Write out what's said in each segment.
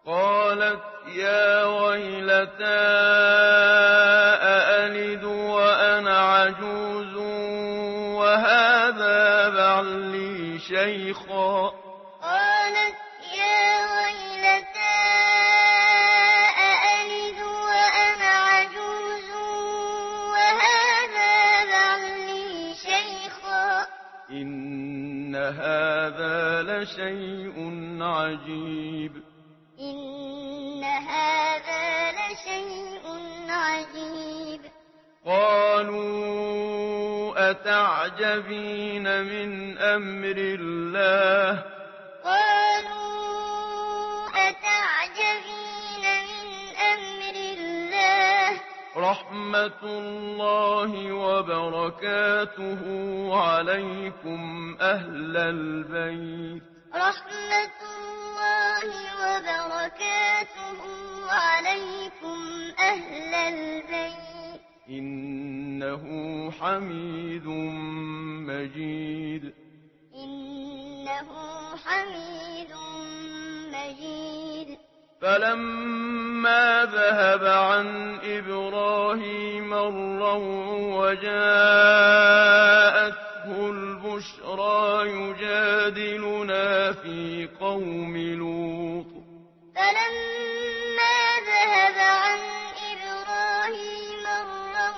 قالت يا ويلتى أألد وأنا عجوز وهذا بعلي شيخا. قالت يا ويلتى أألد وأنا عجوز وهذا بعلي شيخا. إن هذا لشيء عجيب. إن هذا لشيء عجيب. قالوا أتعجبين من أمر الله. قالوا أتعجبين من أمر الله. رحمة الله وبركاته عليكم أهل البيت. رحمة الله وبركاته عليكم أهل البيت. إنه حميد مجيد. إنه حميد مجيد. فلما ذهب عن إبراهيم الروع وجاءته البشرى يجادلنا في قوم لوط. فلما ذهب عن إبراهيم الروع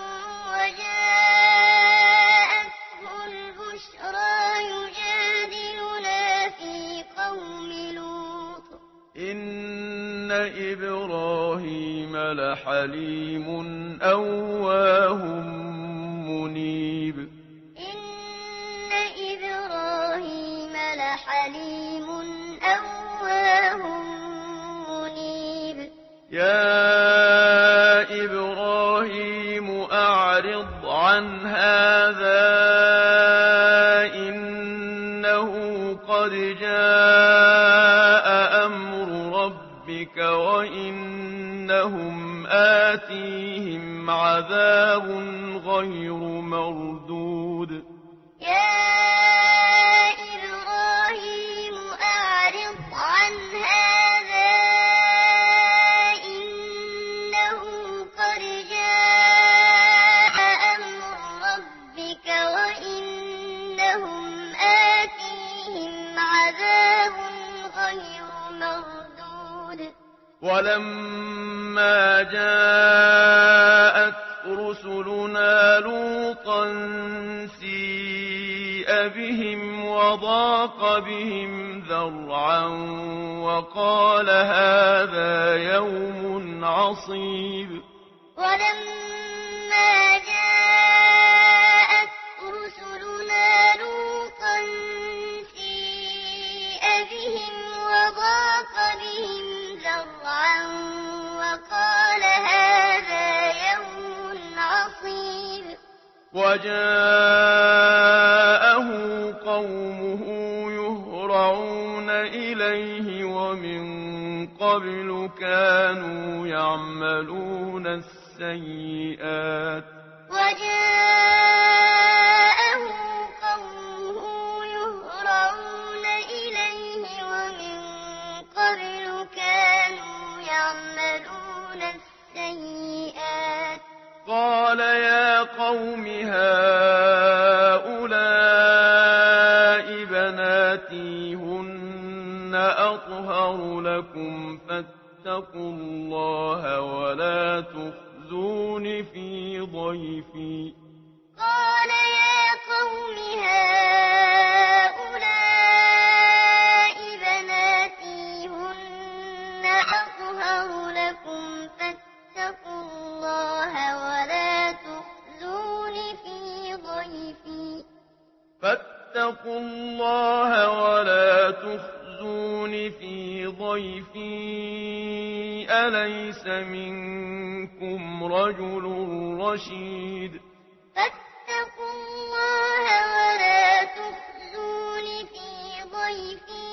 وجاءته البشرى يجادلنا في قوم لوط. إن إبراهيم لحليم أواه منيب. إن إبراهيم لحليم أواه منيب. يا إبراهيم أعرض عن هذا إنه قد جاء أمر ربك وإنهم آتيهم عذاب غير مردود. يا إبراهيم أعرض عن هذا إنه قد جاء أمر ربك وإنهم آتيهم عذاب غير مردود. ولما جاءت رسلنا لوطا سيء بهم وضاق بهم ذرعا وقال هذا يوم عصيب. ولما جاءت رسلنا لوطا سيء بهم وضاق بهم ذرعا وقال هذا يوم عصيب. وجاءه قومه يهرعون إليه ومن قبل كانوا يعملون السيئات. وجاءه قومه يهرعون إليه ومن قبل كانوا يعملون السيئات. قال يا قوم هؤلاء بناتي هن أطهر لكم فاتقوا الله ولا تخزون في ضيفي. قال يا قوم هؤلاء بناتي هن أطهر لكم فاتقوا الله ولا تخزون في ضيفي. فاتقوا الله ولا تخزون في ضيفي أليس منكم رجل رشيد. فاتقوا الله ولا تخزون في ضيفي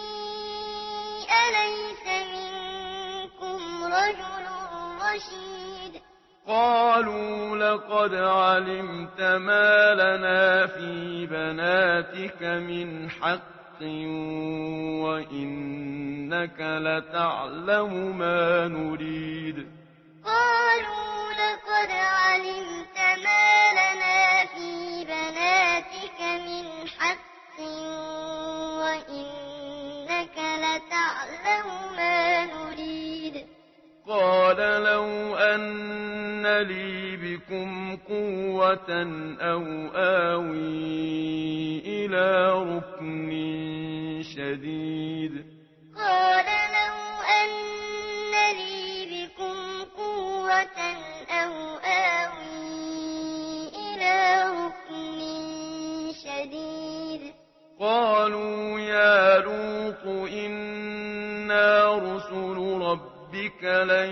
أليس منكم رجل رشيد. قالوا لقد علمت ما لنا في بناتك من حق وإنك لتعلم ما نريد. قالوا لقد علمت ما لنا في بناتك من حق وإنك لتعلم ما نريد. قال لو أن لي بكم قوة أو آوي إلى ركن شديد. قال لو أن لي بكم قوة أو آوي إلى ركن شديد. قالوا يا لوط إنا رسل ربك لن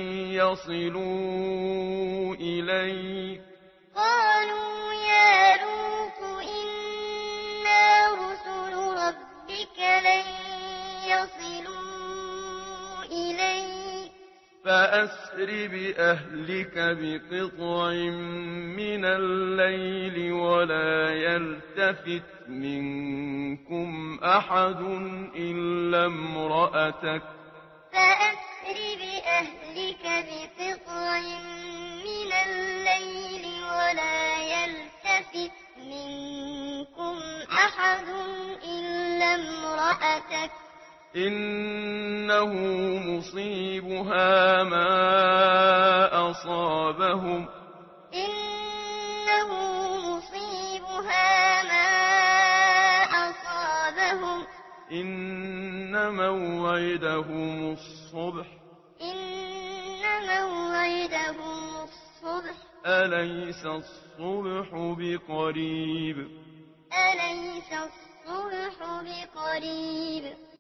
يصلوا إليك. قالوا يا لوط إنا رسل ربك لن يصلوا إليك. فأسر بأهلك بقطع من الليل ولا يلتفت منكم أحد إلا امرأتك. فأسر بأهلك بقطع من الليل ولا يلتفت منكم أحد إلا امرأتك. إنه مصيبها ما أصابهم. إنه مصيبها ما أصابهم. إن موعدهم الصبح. إن موعدهم الصبح. أليس الصبح بقريب. أليس الصبح بقريب.